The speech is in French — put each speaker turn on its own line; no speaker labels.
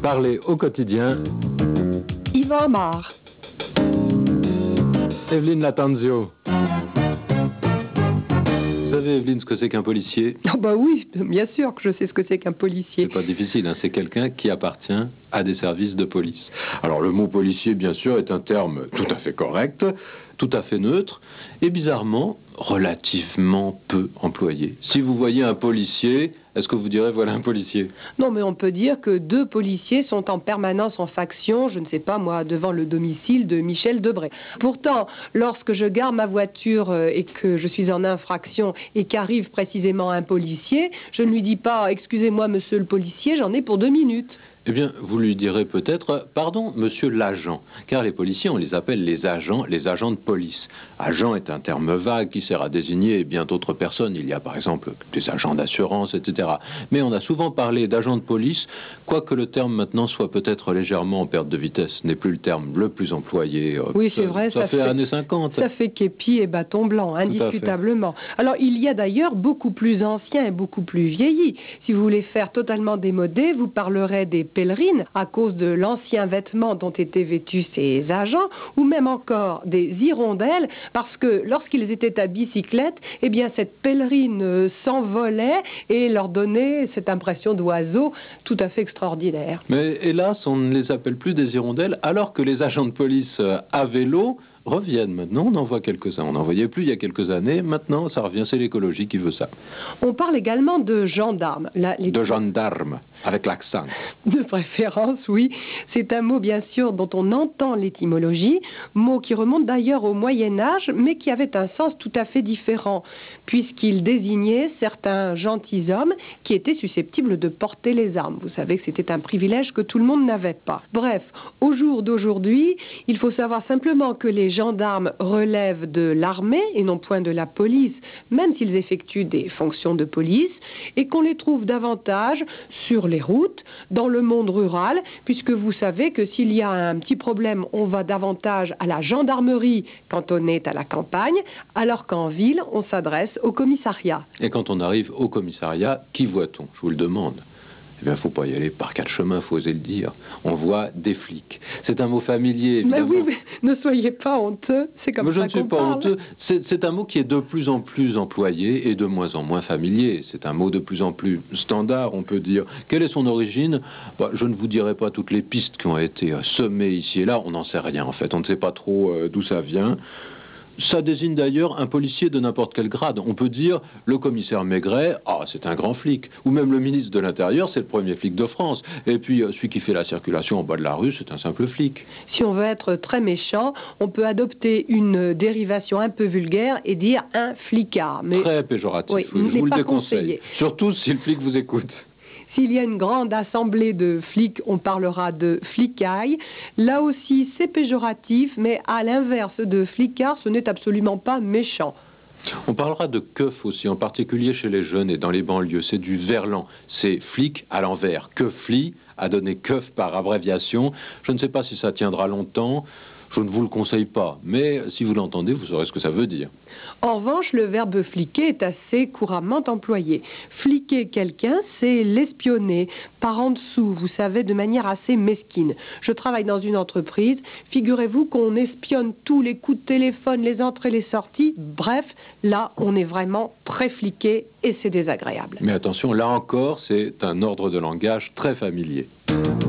Parler au quotidien.
Yvan Amar.
Evelyne Latanzio. Vous savez, Evelyne, ce que c'est qu'un policier?
Oh bah oui, bien sûr que je sais ce que c'est qu'un policier.
C'est pas difficile, hein, c'est quelqu'un qui appartient à des services de police. Alors le mot policier, bien sûr, est un terme tout à fait correct, tout à fait neutre, et bizarrement, relativement peu employé. Si vous voyez un policier, est-ce que vous direz voilà un policier?
Non, mais on peut dire que 2 policiers sont en permanence en faction, je ne sais pas moi, devant le domicile de Michel Debré. Pourtant, lorsque je gare ma voiture et que je suis en infraction et qu'arrive précisément un policier, je ne lui dis pas « Excusez-moi, monsieur le policier, j'en ai pour 2 minutes ».
Eh bien, vous lui direz peut-être « Pardon, monsieur l'agent », car les policiers, on les appelle les agents de police. Agent est un terme vague qui sert à désigner bien d'autres personnes. Il y a par exemple des agents d'assurance, etc. Mais on a souvent parlé d'agents de police, quoique le terme maintenant soit peut-être légèrement en perte de vitesse. Ce n'est plus le terme le plus employé.
Oui, c'est vrai,
ça fait années 50.
Ça fait képi et bâton blanc, indiscutablement. Alors, il y a d'ailleurs beaucoup plus anciens et beaucoup plus vieillis. Si vous voulez faire totalement démodé, vous parlerez des pèlerines à cause de l'ancien vêtement dont étaient vêtus ces agents, ou même encore des hirondelles, parce que lorsqu'ils étaient à bicyclette, eh bien cette pèlerine s'envolait et leur donnait cette impression d'oiseau tout à fait extraordinaire.
Mais hélas, on ne les appelle plus des hirondelles, alors que les agents de police à vélo reviennent maintenant. On en voit quelques-uns. On n'en voyait plus il y a quelques années. Maintenant, ça revient. C'est l'écologie qui veut ça.
On parle également de gendarmes.
De gendarmes, avec l'accent.
De préférence, oui. C'est un mot, bien sûr, dont on entend l'étymologie, mot qui remonte d'ailleurs au Moyen-Âge, mais qui avait un sens tout à fait différent, puisqu'il désignait certains gentilshommes qui étaient susceptibles de porter les armes. Vous savez que c'était un privilège que tout le monde n'avait pas. Bref, au jour d'aujourd'hui, il faut savoir simplement que les gendarmes relèvent de l'armée et non point de la police, même s'ils effectuent des fonctions de police, et qu'on les trouve davantage sur les routes, dans le monde rural, puisque vous savez que s'il y a un petit problème, on va davantage à la gendarmerie quand on est à la campagne, alors qu'en ville, on s'adresse au commissariat.
Et quand on arrive au commissariat, qui voit-on? Je vous le demande. Eh bien, il ne faut pas y aller par 4 chemins, il faut oser le dire. On voit des flics. C'est un mot familier, évidemment.
Mais oui, mais ne soyez pas honteux, c'est comme ça qu'on parle. Je ne suis pas honteux.
C'est un mot qui est de plus en plus employé et de moins en moins familier. C'est un mot de plus en plus standard, on peut dire. Quelle est son origine? Je ne vous dirai pas toutes les pistes qui ont été semées ici et là. On n'en sait rien, en fait. On ne sait pas trop d'où ça vient. Ça désigne d'ailleurs un policier de n'importe quel grade. On peut dire le commissaire Maigret, c'est un grand flic. Ou même le ministre de l'Intérieur, c'est le premier flic de France. Et puis celui qui fait la circulation en bas de la rue, c'est un simple flic.
Si on veut être très méchant, on peut adopter une dérivation un peu vulgaire et dire un flicard. Mais...
Très péjoratif,
oui,
je vous le déconseille. Surtout si le flic vous écoute.
S'il y a une grande assemblée de flics, on parlera de flicaille. Là aussi, c'est péjoratif, mais à l'inverse de flicard, ce n'est absolument pas méchant.
On parlera de keuf aussi, en particulier chez les jeunes et dans les banlieues. C'est du verlan, c'est flic à l'envers. Keufli a donné keuf par abréviation. Je ne sais pas si ça tiendra longtemps. Je ne vous le conseille pas, mais si vous l'entendez, vous saurez ce que ça veut dire.
En revanche, le verbe fliquer est assez couramment employé. Fliquer quelqu'un, c'est l'espionner par en dessous, vous savez, de manière assez mesquine. Je travaille dans une entreprise, figurez-vous qu'on espionne tous les coups de téléphone, les entrées, les sorties. Bref, là, on est vraiment très fliqué et c'est désagréable.
Mais attention, là encore, c'est un ordre de langage très familier.